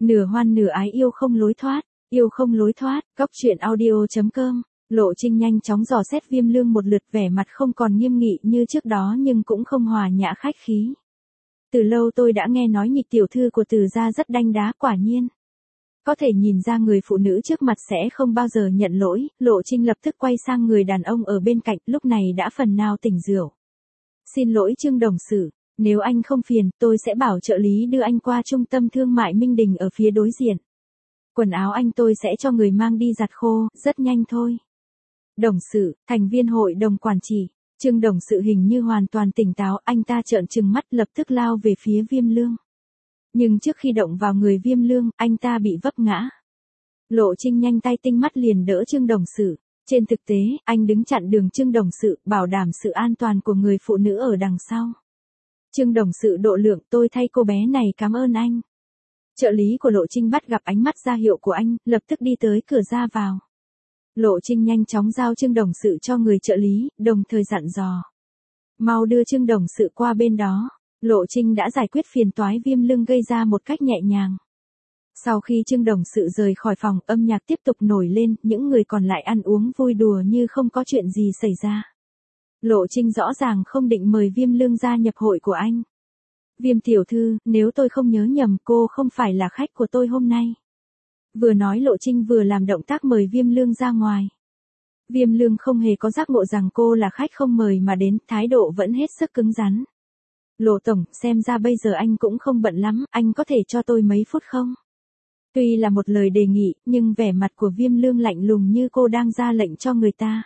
Nửa hoan nửa ái yêu không lối thoát, góc truyện audio.com. Lộ Trinh nhanh chóng dò xét Viêm Lương một lượt, vẻ mặt không còn nghiêm nghị như trước đó nhưng cũng không hòa nhã khách khí. Từ lâu tôi đã nghe nói Nhịch tiểu thư của Từ gia rất đanh đá, quả nhiên. Có thể nhìn ra người phụ nữ trước mặt sẽ không bao giờ nhận lỗi, Lộ Trinh lập tức quay sang người đàn ông ở bên cạnh, lúc này đã phần nào tỉnh rượu. Xin lỗi Trương đồng sự, nếu anh không phiền, tôi sẽ bảo trợ lý đưa anh qua trung tâm thương mại Minh Đình ở phía đối diện. Quần áo anh tôi sẽ cho người mang đi giặt khô, rất nhanh thôi. Đồng sự, thành viên hội đồng quản trị, Trương đồng sự hình như hoàn toàn tỉnh táo, anh ta trợn trừng mắt lập tức lao về phía Viêm Lương. Nhưng trước khi động vào người Viêm Lương, anh ta bị vấp ngã. Lộ Trinh nhanh tay tinh mắt liền đỡ Trương đồng sự. Trên thực tế, anh đứng chặn đường Trương đồng sự, bảo đảm sự an toàn của người phụ nữ ở đằng sau. Trương đồng sự độ lượng, tôi thay cô bé này cảm ơn anh. Trợ lý của Lộ Trinh bắt gặp ánh mắt ra hiệu của anh, lập tức đi tới cửa ra vào. Lộ Trinh nhanh chóng giao Trương đồng sự cho người trợ lý, đồng thời dặn dò. Mau đưa Trương đồng sự qua bên đó. Lộ Trinh đã giải quyết phiền toái Viêm Lương gây ra một cách nhẹ nhàng. Sau khi Trương đồng sự rời khỏi phòng, âm nhạc tiếp tục nổi lên, những người còn lại ăn uống vui đùa như không có chuyện gì xảy ra. Lộ Trinh rõ ràng không định mời Viêm Lương gia nhập hội của anh. Viêm tiểu thư, nếu tôi không nhớ nhầm, cô không phải là khách của tôi hôm nay. Vừa nói Lộ Trinh vừa làm động tác mời Viêm Lương ra ngoài. Viêm Lương không hề có giác ngộ rằng cô là khách không mời mà đến, thái độ vẫn hết sức cứng rắn. Lộ tổng, xem ra bây giờ anh cũng không bận lắm, anh có thể cho tôi mấy phút không? Tuy là một lời đề nghị, nhưng vẻ mặt của Viêm Lương lạnh lùng như cô đang ra lệnh cho người ta.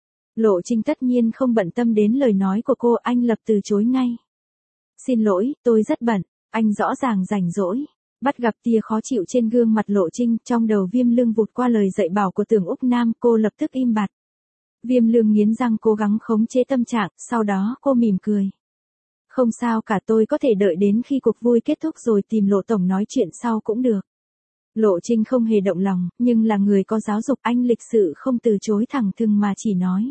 Lộ Trinh tất nhiên không bận tâm đến lời nói của cô, anh lập từ chối ngay. Xin lỗi, tôi rất bận, anh rõ ràng rảnh rỗi. Bắt gặp tia khó chịu trên gương mặt Lộ Trinh, trong đầu Viêm Lương vụt qua lời dạy bảo của Tưởng Úc Nam, cô lập tức im bặt. Viêm Lương nghiến răng cố gắng khống chế tâm trạng, sau đó cô mỉm cười. Không sao cả, tôi có thể đợi đến khi cuộc vui kết thúc rồi tìm Lộ tổng nói chuyện sau cũng được. Lộ Trinh không hề động lòng, nhưng là người có giáo dục, anh lịch sự không từ chối thẳng thừng mà chỉ nói.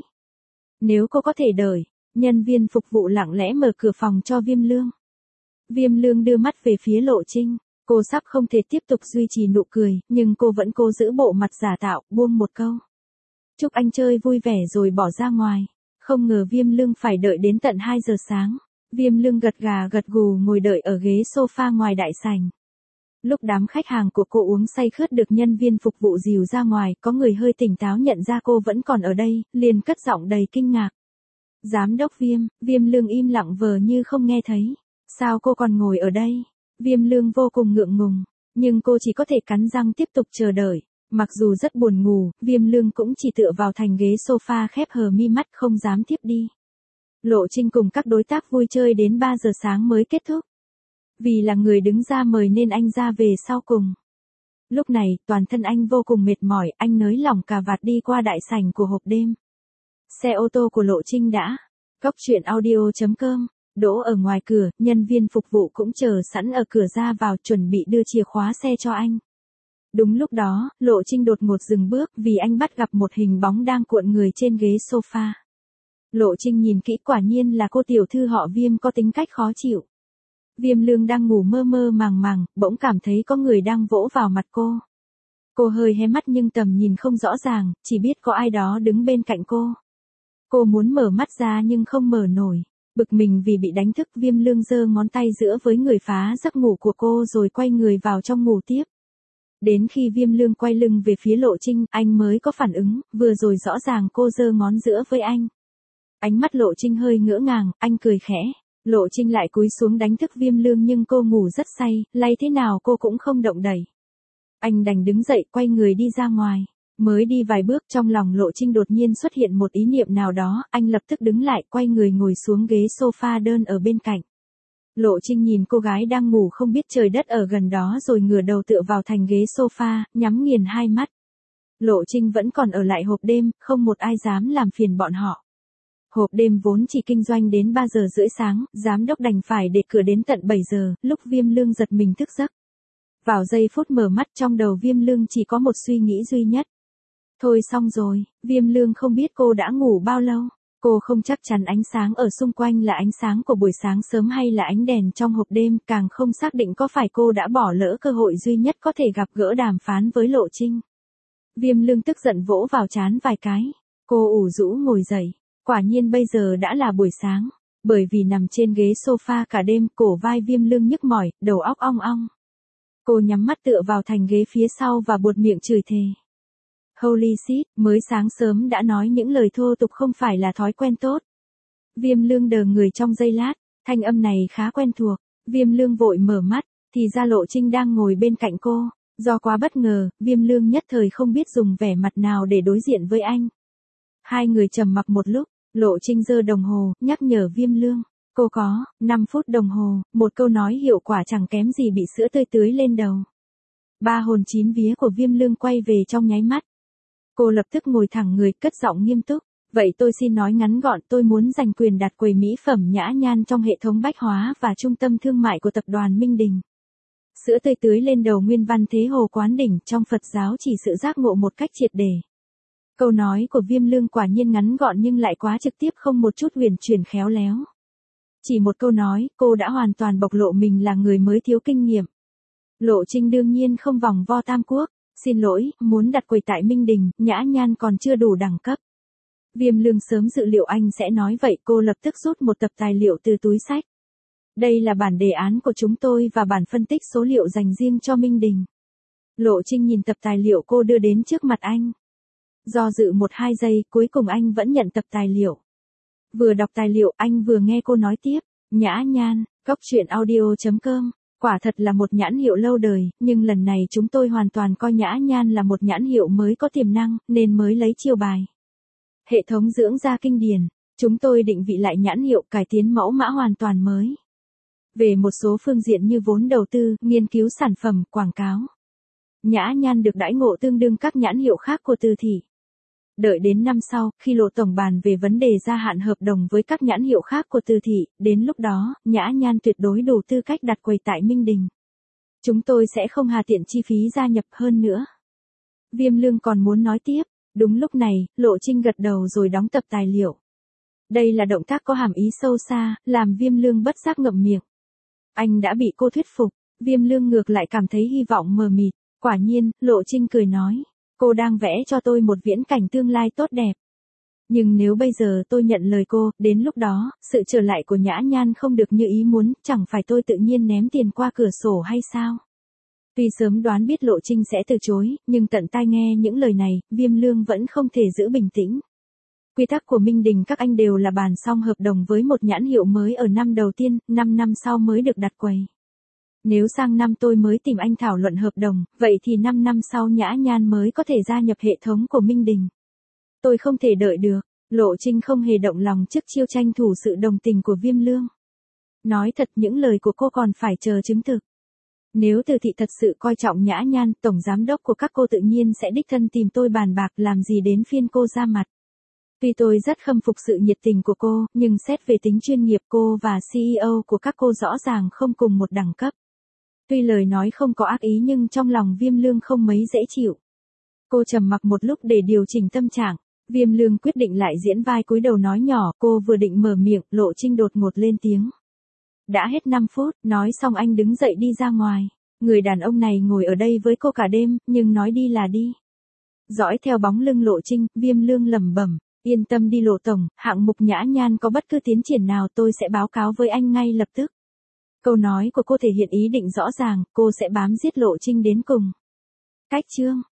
Nếu cô có thể đợi. Nhân viên phục vụ lặng lẽ mở cửa phòng cho Viêm Lương. Viêm Lương đưa mắt về phía Lộ Trinh, cô sắp không thể tiếp tục duy trì nụ cười, nhưng cô vẫn cố giữ bộ mặt giả tạo, buông một câu. Chúc anh chơi vui vẻ rồi bỏ ra ngoài. Không ngờ Viêm Lương phải đợi đến tận 2 giờ sáng. Viêm Lương gật gà gật gù ngồi đợi ở ghế sofa ngoài đại sảnh. Lúc đám khách hàng của cô uống say khướt được nhân viên phục vụ dìu ra ngoài, có người hơi tỉnh táo nhận ra cô vẫn còn ở đây, liền cất giọng đầy kinh ngạc. Giám đốc Viêm Lương im lặng vờ như không nghe thấy. Sao cô còn ngồi ở đây? Viêm Lương vô cùng ngượng ngùng, nhưng cô chỉ có thể cắn răng tiếp tục chờ đợi. Mặc dù rất buồn ngủ, Viêm Lương cũng chỉ tựa vào thành ghế sofa khép hờ mi mắt không dám thiếp đi. Lộ Trinh cùng các đối tác vui chơi đến 3 giờ sáng mới kết thúc. Vì là người đứng ra mời nên anh ra về sau cùng. Lúc này, toàn thân anh vô cùng mệt mỏi, anh nới lỏng cà vạt đi qua đại sảnh của hộp đêm. Xe ô tô của Lộ Trinh đã. Góc truyện audio.com. Đỗ ở ngoài cửa, nhân viên phục vụ cũng chờ sẵn ở cửa ra vào chuẩn bị đưa chìa khóa xe cho anh. Đúng lúc đó, Lộ Trinh đột ngột dừng bước vì anh bắt gặp một hình bóng đang cuộn người trên ghế sofa. Lộ Trinh nhìn kỹ, quả nhiên là cô tiểu thư họ Viêm có tính cách khó chịu. Viêm Lương đang ngủ mơ mơ màng màng, bỗng cảm thấy có người đang vỗ vào mặt cô. Cô hơi hé mắt nhưng tầm nhìn không rõ ràng, chỉ biết có ai đó đứng bên cạnh cô. Cô muốn mở mắt ra nhưng không mở nổi. Bực mình vì bị đánh thức, Viêm Lương giơ ngón tay giữa với người phá giấc ngủ của cô rồi quay người vào trong ngủ tiếp. Đến khi Viêm Lương quay lưng về phía Lộ Trinh, anh mới có phản ứng, vừa rồi rõ ràng cô giơ ngón giữa với anh. Ánh mắt Lộ Trinh hơi ngỡ ngàng, anh cười khẽ. Lộ Trinh lại cúi xuống đánh thức Viêm Lương nhưng cô ngủ rất say, lay thế nào cô cũng không động đậy. Anh đành đứng dậy, quay người đi ra ngoài. Mới đi vài bước, trong lòng Lộ Trinh đột nhiên xuất hiện một ý niệm nào đó, anh lập tức đứng lại, quay người ngồi xuống ghế sofa đơn ở bên cạnh. Lộ Trinh nhìn cô gái đang ngủ không biết trời đất ở gần đó rồi ngửa đầu tựa vào thành ghế sofa, nhắm nghiền hai mắt. Lộ Trinh vẫn còn ở lại hộp đêm, không một ai dám làm phiền bọn họ. Hộp đêm vốn chỉ kinh doanh đến 3 giờ rưỡi sáng, giám đốc đành phải để cửa đến tận 7 giờ, lúc Viêm Lương giật mình thức giấc. Vào giây phút mở mắt, trong đầu Viêm Lương chỉ có một suy nghĩ duy nhất. Thôi xong rồi, Viêm Lương không biết cô đã ngủ bao lâu. Cô không chắc chắn ánh sáng ở xung quanh là ánh sáng của buổi sáng sớm hay là ánh đèn trong hộp đêm, càng không xác định có phải cô đã bỏ lỡ cơ hội duy nhất có thể gặp gỡ đàm phán với Lộ Trinh. Viêm Lương tức giận vỗ vào trán vài cái. Cô ủ rũ ngồi dậy. Quả nhiên bây giờ đã là buổi sáng. Bởi vì nằm trên ghế sofa cả đêm, cổ vai Viêm Lương nhức mỏi, đầu óc ong ong. Cô nhắm mắt tựa vào thành ghế phía sau và buột miệng chửi thề. Holy shit, mới sáng sớm đã nói những lời thô tục không phải là thói quen tốt. Viêm Lương đờ người trong giây lát, thanh âm này khá quen thuộc. Viêm Lương vội mở mắt, thì ra Lộ Trinh đang ngồi bên cạnh cô. Do quá bất ngờ, Viêm Lương nhất thời không biết dùng vẻ mặt nào để đối diện với anh. Hai người trầm mặc một lúc, Lộ Trinh giơ đồng hồ, nhắc nhở Viêm Lương. Cô có 5 phút đồng hồ, một câu nói hiệu quả chẳng kém gì bị sữa tươi tưới lên đầu. Ba hồn chín vía của Viêm Lương quay về trong nháy mắt. Cô lập tức ngồi thẳng người, cất giọng nghiêm túc. Vậy tôi xin nói ngắn gọn, tôi muốn giành quyền đặt quầy mỹ phẩm nhã nhan trong hệ thống bách hóa và trung tâm thương mại của tập đoàn Minh Đình. Sữa tươi tưới lên đầu nguyên văn thế hồ quán đỉnh, trong Phật giáo chỉ sự giác ngộ một cách triệt để. Câu nói của Viêm Lương quả nhiên ngắn gọn nhưng lại quá trực tiếp, không một chút huyền chuyển khéo léo. Chỉ một câu nói, cô đã hoàn toàn bộc lộ mình là người mới thiếu kinh nghiệm. Lộ Trinh đương nhiên không vòng vo tam quốc. Xin lỗi, muốn đặt quầy tại Minh Đình, nhã nhan còn chưa đủ đẳng cấp. Viêm Lương sớm dự liệu anh sẽ nói vậy, cô lập tức rút một tập tài liệu từ túi xách. Đây là bản đề án của chúng tôi và bản phân tích số liệu dành riêng cho Minh Đình. Lộ Trinh nhìn tập tài liệu cô đưa đến trước mặt anh. Do dự 1-2 giây, cuối cùng anh vẫn nhận tập tài liệu. Vừa đọc tài liệu, anh vừa nghe cô nói tiếp. Nhã nhan, coctruyện.audio.com. Quả thật là một nhãn hiệu lâu đời, nhưng lần này chúng tôi hoàn toàn coi nhã nhan là một nhãn hiệu mới có tiềm năng, nên mới lấy chiêu bài. Hệ thống dưỡng da kinh điển. Chúng tôi định vị lại nhãn hiệu, cải tiến mẫu mã hoàn toàn mới. Về một số phương diện như vốn đầu tư, nghiên cứu sản phẩm, quảng cáo. Nhã nhan được đãi ngộ tương đương các nhãn hiệu khác của Từ Thị. Đợi đến năm sau, khi Lộ tổng bàn về vấn đề gia hạn hợp đồng với các nhãn hiệu khác của Từ Thị, đến lúc đó, nhã nhan tuyệt đối đủ tư cách đặt quầy tại Minh Đình. Chúng tôi sẽ không hà tiện chi phí gia nhập hơn nữa. Viêm Lương còn muốn nói tiếp. Đúng lúc này, Lộ Trinh gật đầu rồi đóng tập tài liệu. Đây là động tác có hàm ý sâu xa, làm Viêm Lương bất giác ngậm miệng. Anh đã bị cô thuyết phục. Viêm Lương ngược lại cảm thấy hy vọng mờ mịt. Quả nhiên, Lộ Trinh cười nói. Cô đang vẽ cho tôi một viễn cảnh tương lai tốt đẹp. Nhưng nếu bây giờ tôi nhận lời cô, đến lúc đó, sự trở lại của nhã nhan không được như ý muốn, chẳng phải tôi tự nhiên ném tiền qua cửa sổ hay sao? Tuy sớm đoán biết Lộ Trinh sẽ từ chối, nhưng tận tai nghe những lời này, Viêm Lương vẫn không thể giữ bình tĩnh. Quy tắc của Minh Đình các anh đều là bàn xong hợp đồng với một nhãn hiệu mới ở năm đầu tiên, 5 năm sau mới được đặt quầy. Nếu sang năm tôi mới tìm anh thảo luận hợp đồng, vậy thì 5 năm sau nhã nhan mới có thể gia nhập hệ thống của Minh Đình. Tôi không thể đợi được. Lộ Trinh không hề động lòng trước chiêu tranh thủ sự đồng tình của Viêm Lương. Nói thật, những lời của cô còn phải chờ chứng thực. Nếu Từ Thị thật sự coi trọng nhã nhan, tổng giám đốc của các cô tự nhiên sẽ đích thân tìm tôi bàn bạc, làm gì đến phiên cô ra mặt. Tuy tôi rất khâm phục sự nhiệt tình của cô, nhưng xét về tính chuyên nghiệp, cô và CEO của các cô rõ ràng không cùng một đẳng cấp. Tuy lời nói không có ác ý nhưng trong lòng Viêm Lương không mấy dễ chịu. Cô trầm mặc một lúc để điều chỉnh tâm trạng. Viêm Lương quyết định lại diễn vai cúi đầu nói nhỏ, cô vừa định mở miệng, Lộ Trinh đột ngột lên tiếng. Đã hết 5 phút, nói xong anh đứng dậy đi ra ngoài. Người đàn ông này ngồi ở đây với cô cả đêm, nhưng nói đi là đi. Dõi theo bóng lưng Lộ Trinh, Viêm Lương lẩm bẩm, yên tâm đi Lộ tổng, hạng mục nhã nhan có bất cứ tiến triển nào tôi sẽ báo cáo với anh ngay lập tức. Câu nói của cô thể hiện ý định rõ ràng, cô sẽ bám giết Lộ Trinh đến cùng. Cách chương